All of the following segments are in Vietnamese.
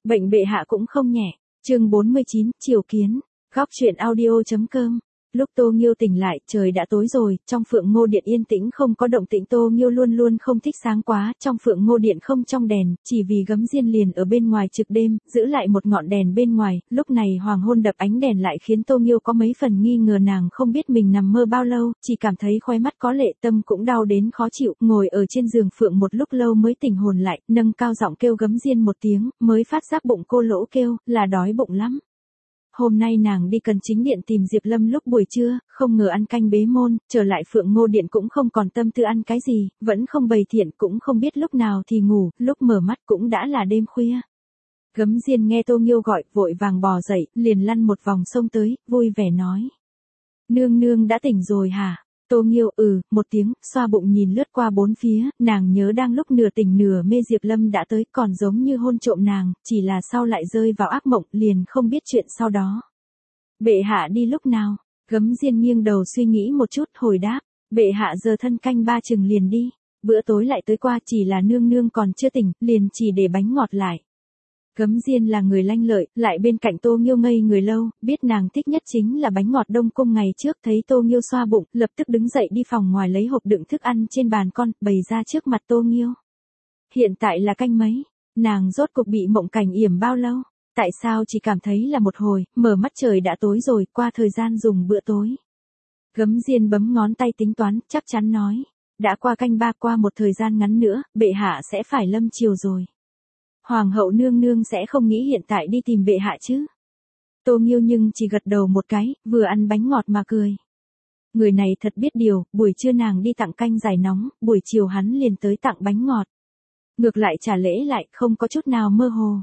Bệnh bệ hạ cũng không nhẹ. Chương 49, Triều Kiến. Góc truyện audio.com. Lúc Tô Nghiêu tỉnh lại, trời đã tối rồi, trong Phượng Ngô Điện yên tĩnh không có động tĩnh. Tô Nghiêu luôn luôn không thích sáng quá, trong Phượng Ngô Điện không trong đèn, chỉ vì Gấm Diên liền ở bên ngoài trực đêm, giữ lại một ngọn đèn bên ngoài, lúc này hoàng hôn đập ánh đèn lại khiến Tô Nghiêu có mấy phần nghi ngờ. Nàng không biết mình nằm mơ bao lâu, chỉ cảm thấy khóe mắt có lệ, tâm cũng đau đến khó chịu, ngồi ở trên giường Phượng một lúc lâu mới tỉnh hồn lại, nâng cao giọng kêu Gấm Diên một tiếng, mới phát giác bụng cô lỗ kêu, là đói bụng lắm. Hôm nay nàng đi Cần Chính Điện tìm Diệp Lâm lúc buổi trưa, không ngờ ăn canh bế môn, trở lại Phượng Ngô Điện cũng không còn tâm tư ăn cái gì, vẫn không bày thiện, cũng không biết lúc nào thì ngủ, lúc mở mắt cũng đã là đêm khuya. Gấm Diên nghe Tô Nghiêu gọi, vội vàng bò dậy, liền lăn một vòng xông tới, vui vẻ nói. Nương nương đã tỉnh rồi hả? Tô Nghiêu một tiếng, xoa bụng nhìn lướt qua bốn phía, nàng nhớ đang lúc nửa tỉnh nửa mê Diệp Lâm đã tới, còn giống như hôn trộm nàng, chỉ là sau lại rơi vào ác mộng, liền không biết chuyện sau đó. Bệ hạ đi lúc nào? Gấm Diên nghiêng đầu suy nghĩ một chút, hồi đáp, bệ hạ giờ thân canh ba chừng liền đi, bữa tối lại tới qua, chỉ là nương nương còn chưa tỉnh, liền chỉ để bánh ngọt lại. Gấm Diên là người lanh lợi, lại bên cạnh Tô Nghiêu ngây người lâu, biết nàng thích nhất chính là bánh ngọt Đông Cung. Ngày trước thấy Tô Nghiêu xoa bụng, lập tức đứng dậy đi phòng ngoài lấy hộp đựng thức ăn trên bàn con, bày ra trước mặt Tô Nghiêu. Hiện tại là canh mấy? Nàng rốt cuộc bị mộng cảnh yểm bao lâu? Tại sao chỉ cảm thấy là một hồi, mở mắt trời đã tối rồi, qua thời gian dùng bữa tối. Gấm Diên bấm ngón tay tính toán, chắc chắn nói. Đã qua canh ba, qua một thời gian ngắn nữa, bệ hạ sẽ phải lâm triều rồi. Hoàng hậu nương nương sẽ không nghĩ hiện tại đi tìm bệ hạ chứ. Tô Nghiêu nhưng chỉ gật đầu một cái, vừa ăn bánh ngọt mà cười. Người này thật biết điều, buổi trưa nàng đi tặng canh giải nóng, buổi chiều hắn liền tới tặng bánh ngọt. Ngược lại trả lễ lại, không có chút nào mơ hồ.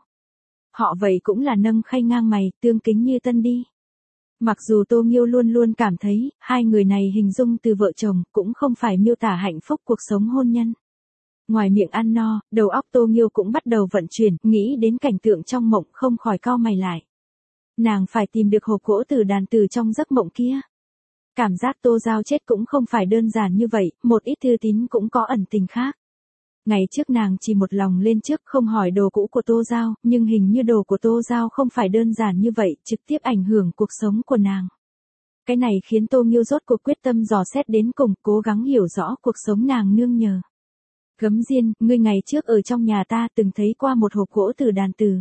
Họ vậy cũng là nâng khay ngang mày, tương kính như tân đi. Mặc dù Tô Nghiêu luôn luôn cảm thấy, hai người này hình dung từ vợ chồng, cũng không phải miêu tả hạnh phúc cuộc sống hôn nhân. Ngoài miệng ăn no, đầu óc Tô Nghiêu cũng bắt đầu vận chuyển, nghĩ đến cảnh tượng trong mộng không khỏi cau mày lại. Nàng phải tìm được hộp gỗ từ đàn từ trong giấc mộng kia. Cảm giác Tô Giao chết cũng không phải đơn giản như vậy, một ít thư tín cũng có ẩn tình khác. Ngày trước nàng chỉ một lòng lên trước không hỏi đồ cũ của Tô Giao, nhưng hình như đồ của Tô Giao không phải đơn giản như vậy, trực tiếp ảnh hưởng cuộc sống của nàng. Cái này khiến Tô Nghiêu rốt cuộc quyết tâm dò xét đến cùng, cố gắng hiểu rõ cuộc sống nàng nương nhờ. Gấm Diên, ngươi ngày trước ở trong nhà ta từng thấy qua một hộp gỗ từ đàn từ.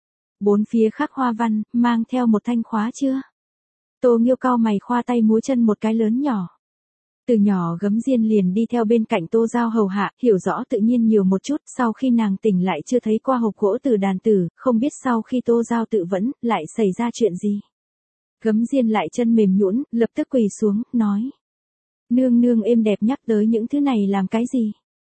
Bốn phía khắc hoa văn, mang theo một thanh khóa chưa? Tô Nghiêu cau mày khoa tay múa chân một cái lớn nhỏ. Từ nhỏ Gấm Diên liền đi theo bên cạnh Tô Giao hầu hạ, hiểu rõ tự nhiên nhiều một chút, sau khi nàng tỉnh lại chưa thấy qua hộp gỗ từ đàn tử, không biết sau khi Tô Giao tự vẫn, lại xảy ra chuyện gì. Gấm Diên lại chân mềm nhũn, lập tức quỳ xuống, nói. Nương nương êm đẹp nhắc tới những thứ này làm cái gì?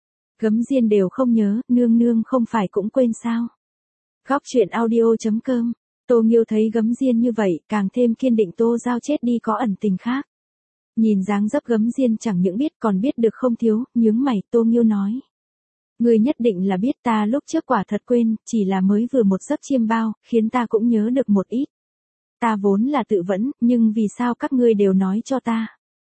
Gấm Diên đều không nhớ, nương nương không phải cũng quên sao. Góc truyện audio.com. Tô Nghiêu thấy Gấm Diên như vậy, càng thêm kiên định Tô Giao chết đi có ẩn tình khác. Nhìn dáng dấp Gấm Diên chẳng những biết còn biết được không thiếu, nhướng mày, Tô Nghiêu nói. Người nhất định là biết ta lúc trước quả thật quên, chỉ là mới vừa một giấc chiêm bao, khiến ta cũng nhớ được một ít. Ta vốn là tự vẫn, nhưng vì sao các ngươi đều nói cho ta?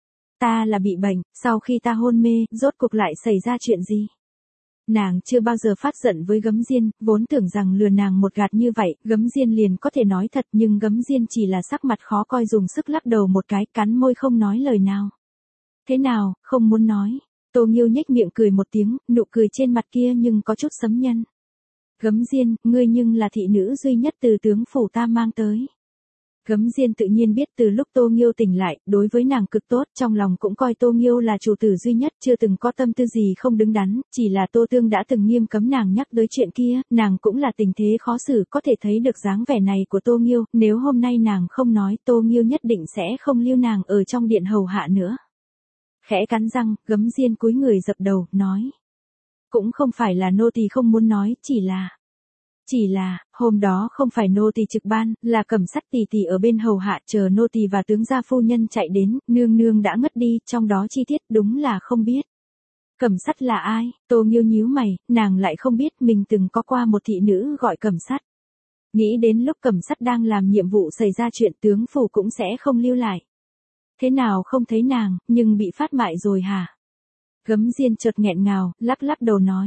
Ta là bị bệnh, sau khi ta hôn mê, rốt cuộc lại xảy ra chuyện gì? Nàng chưa bao giờ phát giận với Gấm Diên, vốn tưởng rằng lừa nàng một gạt như vậy, Gấm Diên liền có thể nói thật, nhưng Gấm Diên chỉ là sắc mặt khó coi, dùng sức lắc đầu một cái, cắn môi không nói lời nào. Thế nào, không muốn nói? Tô Nghiêu nhếch miệng cười một tiếng, nụ cười trên mặt kia nhưng có chút sấm nhân. Gấm Diên, ngươi nhưng là thị nữ duy nhất từ tướng phủ ta mang tới. Gấm Diên tự nhiên biết từ lúc Tô Nghiêu tỉnh lại, đối với nàng cực tốt, trong lòng cũng coi Tô Nghiêu là chủ tử duy nhất, chưa từng có tâm tư gì không đứng đắn, chỉ là Tô Tương đã từng nghiêm cấm nàng nhắc tới chuyện kia, nàng cũng là tình thế khó xử, có thể thấy được dáng vẻ này của Tô Nghiêu, nếu hôm nay nàng không nói, Tô Nghiêu nhất định sẽ không lưu nàng ở trong điện hầu hạ nữa. Khẽ cắn răng, Gấm Diên cúi người dập đầu, nói. Cũng không phải là nô tỳ không muốn nói, chỉ là, hôm đó không phải nô tỳ trực ban, là Cẩm Sắt tỷ tỷ ở bên hầu hạ, chờ nô tỳ và tướng gia phu nhân chạy đến, nương nương đã ngất đi, trong đó chi tiết đúng là không biết. Cẩm Sắt là ai? Tô Nghiêu nhíu mày, nàng lại không biết mình từng có qua một thị nữ gọi Cẩm Sắt. Nghĩ đến lúc Cẩm Sắt đang làm nhiệm vụ xảy ra chuyện, tướng phủ cũng sẽ không lưu lại. Thế nào không thấy nàng, nhưng bị phát mại rồi hả? Gấm Diên chợt nghẹn ngào, lắc lắc đầu nói.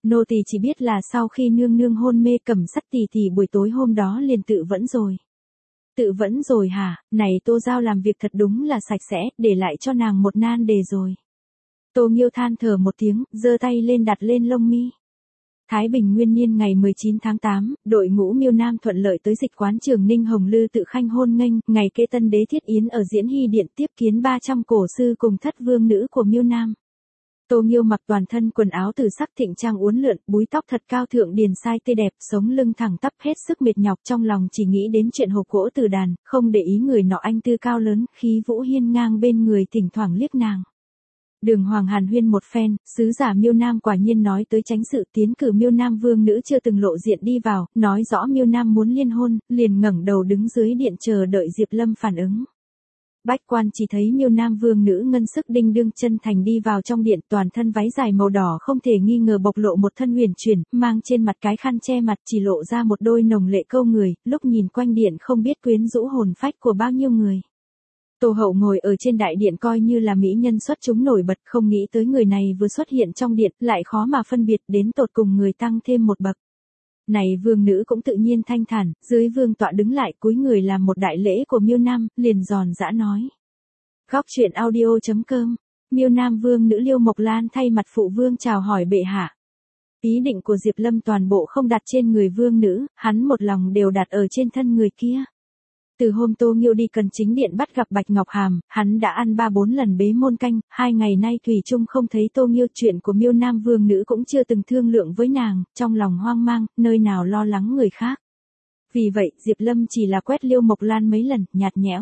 Nô tỳ chỉ biết là sau khi nương nương hôn mê Cẩm Sắt tỷ tỷ buổi tối hôm đó liền tự vẫn rồi. Tự vẫn rồi hả, này Tô Giao làm việc thật đúng là sạch sẽ, để lại cho nàng một nan đề rồi. Tô Nghiêu than thở một tiếng, giơ tay lên đặt lên lông mi. Thái Bình Nguyên Niên ngày 19 tháng 8, đội ngũ Miêu Nam thuận lợi tới dịch quán Trường Ninh Hồng Lư tự khanh hôn nghênh, ngày kế tân đế thiết yến ở Diễn Hy Điện tiếp kiến 300 cổ sư cùng thất vương nữ của Miêu Nam. Tô Nghiêu mặc toàn thân quần áo từ sắc thịnh trang uốn lượn, búi tóc thật cao thượng điền sai tê đẹp, sống lưng thẳng tắp hết sức mệt nhọc, trong lòng chỉ nghĩ đến chuyện hộp gỗ từ đàn, không để ý người nọ anh tư cao lớn, khí vũ hiên ngang bên người thỉnh thoảng liếc nàng. Đường Hoàng hàn huyên một phen, sứ giả Miêu Nam quả nhiên nói tới tránh sự tiến cử Miêu Nam vương nữ chưa từng lộ diện đi vào, nói rõ Miêu Nam muốn liên hôn, liền ngẩng đầu đứng dưới điện chờ đợi Diệp Lâm phản ứng. Bách quan chỉ thấy Miêu Nam vương nữ ngân sức đinh đương chân thành đi vào trong điện, toàn thân váy dài màu đỏ không thể nghi ngờ bộc lộ một thân huyền chuyển, mang trên mặt cái khăn che mặt chỉ lộ ra một đôi nồng lệ câu người, lúc nhìn quanh điện không biết quyến rũ hồn phách của bao nhiêu người. Tô Hậu ngồi ở trên đại điện coi như là mỹ nhân xuất chúng nổi bật, không nghĩ tới người này vừa xuất hiện trong điện, lại khó mà phân biệt đến tột cùng người tăng thêm một bậc. Này vương nữ cũng tự nhiên thanh thản, dưới vương tọa đứng lại cúi người làm một đại lễ của Miêu Nam, liền giòn giã nói. Góc truyện audio.com, Miêu Nam vương nữ Liêu Mộc Lan thay mặt phụ vương chào hỏi bệ hạ. Ý định của Diệp Lâm toàn bộ không đặt trên người vương nữ, hắn một lòng đều đặt ở trên thân người kia. Từ hôm Tô Nghiêu đi cần chính điện bắt gặp Bạch Ngọc Hàm, hắn đã ăn 3-4 lần bế môn canh, 2 ngày nay thủy chung không thấy Tô Nghiêu, chuyện của Miêu Nam vương nữ cũng chưa từng thương lượng với nàng, trong lòng hoang mang, nơi nào lo lắng người khác. Vì vậy, Diệp Lâm chỉ là quét Liêu Mộc Lan mấy lần, nhạt nhẽo.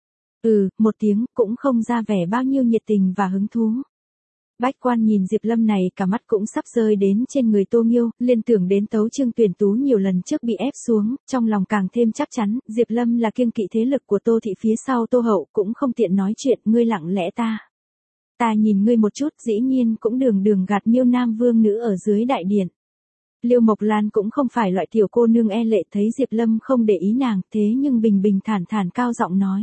Một tiếng, cũng không ra vẻ bao nhiêu nhiệt tình và hứng thú. Bách quan nhìn Diệp Lâm này cả mắt cũng sắp rơi đến trên người Tô Nghiêu, liên tưởng đến Tấu Chương Tuyển Tú nhiều lần trước bị ép xuống, trong lòng càng thêm chắc chắn, Diệp Lâm là kiêng kỵ thế lực của Tô thị phía sau Tô Hậu, cũng không tiện nói chuyện, ngươi lặng lẽ ta nhìn ngươi một chút, dĩ nhiên cũng đường gạt Miêu Nam vương nữ ở dưới đại điện. Liêu Mộc Lan cũng không phải loại tiểu cô nương e lệ, thấy Diệp Lâm không để ý nàng, thế nhưng bình thản cao giọng nói.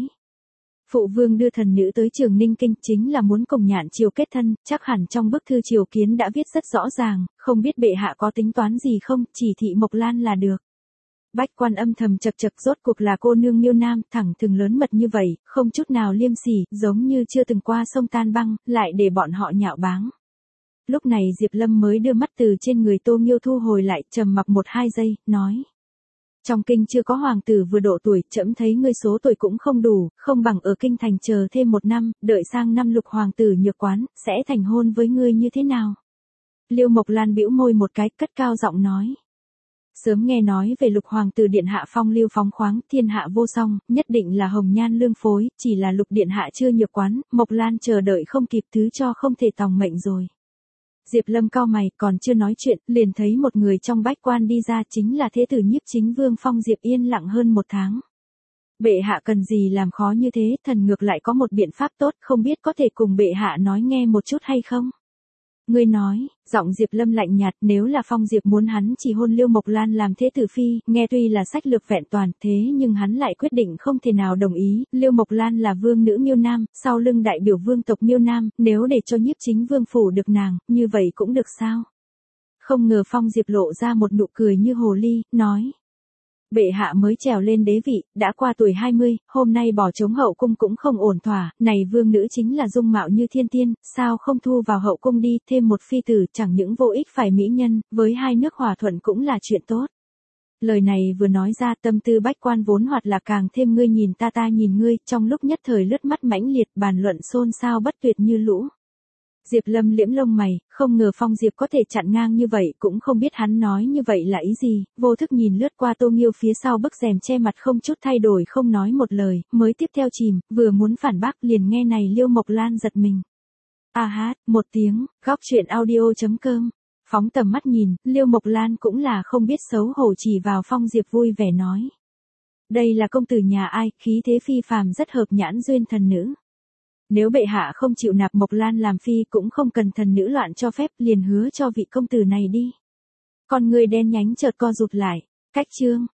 Phụ vương đưa thần nữ tới Trường Ninh Kinh chính là muốn cùng Nhạn triều kết thân, chắc hẳn trong bức thư triều kiến đã viết rất rõ ràng, không biết bệ hạ có tính toán gì không, chỉ thị Mộc Lan là được. Bách quan âm thầm chật rốt cuộc là cô nương Miêu Nam, thẳng thừng lớn mật như vậy, không chút nào liêm sỉ, giống như chưa từng qua sông tan băng, lại để bọn họ nhạo báng. Lúc này Diệp Lâm mới đưa mắt từ trên người Tô Nghiêu thu hồi lại, trầm mặc 1-2 giây, nói. Trong kinh chưa có hoàng tử vừa độ tuổi, trẫm thấy ngươi số tuổi cũng không đủ, không bằng ở kinh thành chờ thêm 1 năm, đợi sang năm Lục hoàng tử nhược quán, sẽ thành hôn với ngươi như thế nào? Liêu Mộc Lan bĩu môi một cái, cất cao giọng nói. Sớm nghe nói về Lục hoàng tử điện hạ phong lưu phóng khoáng, thiên hạ vô song, nhất định là hồng nhan lương phối, chỉ là Lục điện hạ chưa nhược quán, Mộc Lan chờ đợi không kịp, thứ cho không thể tòng mệnh rồi. Diệp Lâm cau mày, còn chưa nói chuyện, liền thấy một người trong bách quan đi ra, chính là thế tử Nhiếp Chính Vương Phong Diệp yên lặng hơn 1 tháng. Bệ hạ cần gì làm khó như thế, thần ngược lại có một biện pháp tốt, không biết có thể cùng bệ hạ nói nghe một chút hay không? Ngươi nói, giọng Diệp Lâm lạnh nhạt, nếu là Phong Diệp muốn hắn chỉ hôn Liêu Mộc Lan làm thế tử phi, nghe tuy là sách lược vẹn toàn, thế nhưng hắn lại quyết định không thể nào đồng ý, Liêu Mộc Lan là vương nữ Miêu Nam, sau lưng đại biểu vương tộc Miêu Nam, nếu để cho Nhiếp Chính Vương phủ được nàng, như vậy cũng được sao? Không ngờ Phong Diệp lộ ra một nụ cười như hồ ly, nói. Bệ hạ mới trèo lên đế vị, đã qua tuổi 20, hôm nay bỏ trống hậu cung cũng không ổn thỏa, này vương nữ chính là dung mạo như thiên tiên, sao không thu vào hậu cung đi, thêm một phi tử, chẳng những vô ích phải mỹ nhân, với hai nước hòa thuận cũng là chuyện tốt. Lời này vừa nói ra, tâm tư bách quan vốn hoạt là càng thêm ngươi nhìn ta nhìn ngươi, trong lúc nhất thời lướt mắt mãnh liệt, bàn luận xôn xao bất tuyệt như lũ. Diệp Lâm liễm lông mày, không ngờ Phong Diệp có thể chặn ngang như vậy, cũng không biết hắn nói như vậy là ý gì, vô thức nhìn lướt qua Tô Nghiêu phía sau bức rèm che mặt không chút thay đổi không nói một lời, mới tiếp theo chìm, vừa muốn phản bác liền nghe này Liêu Mộc Lan giật mình. Một tiếng, góc truyện audio.com, phóng tầm mắt nhìn, Liêu Mộc Lan cũng là không biết xấu hổ chỉ vào Phong Diệp vui vẻ nói. Đây là công tử nhà ai, khí thế phi phàm rất hợp nhãn duyên thần nữ. Nếu bệ hạ không chịu nạp Mộc Lan làm phi cũng không cần thần nữ loạn cho phép, liền hứa cho vị công tử này đi. Con người đen nhánh chợt co rụt lại, cách chương.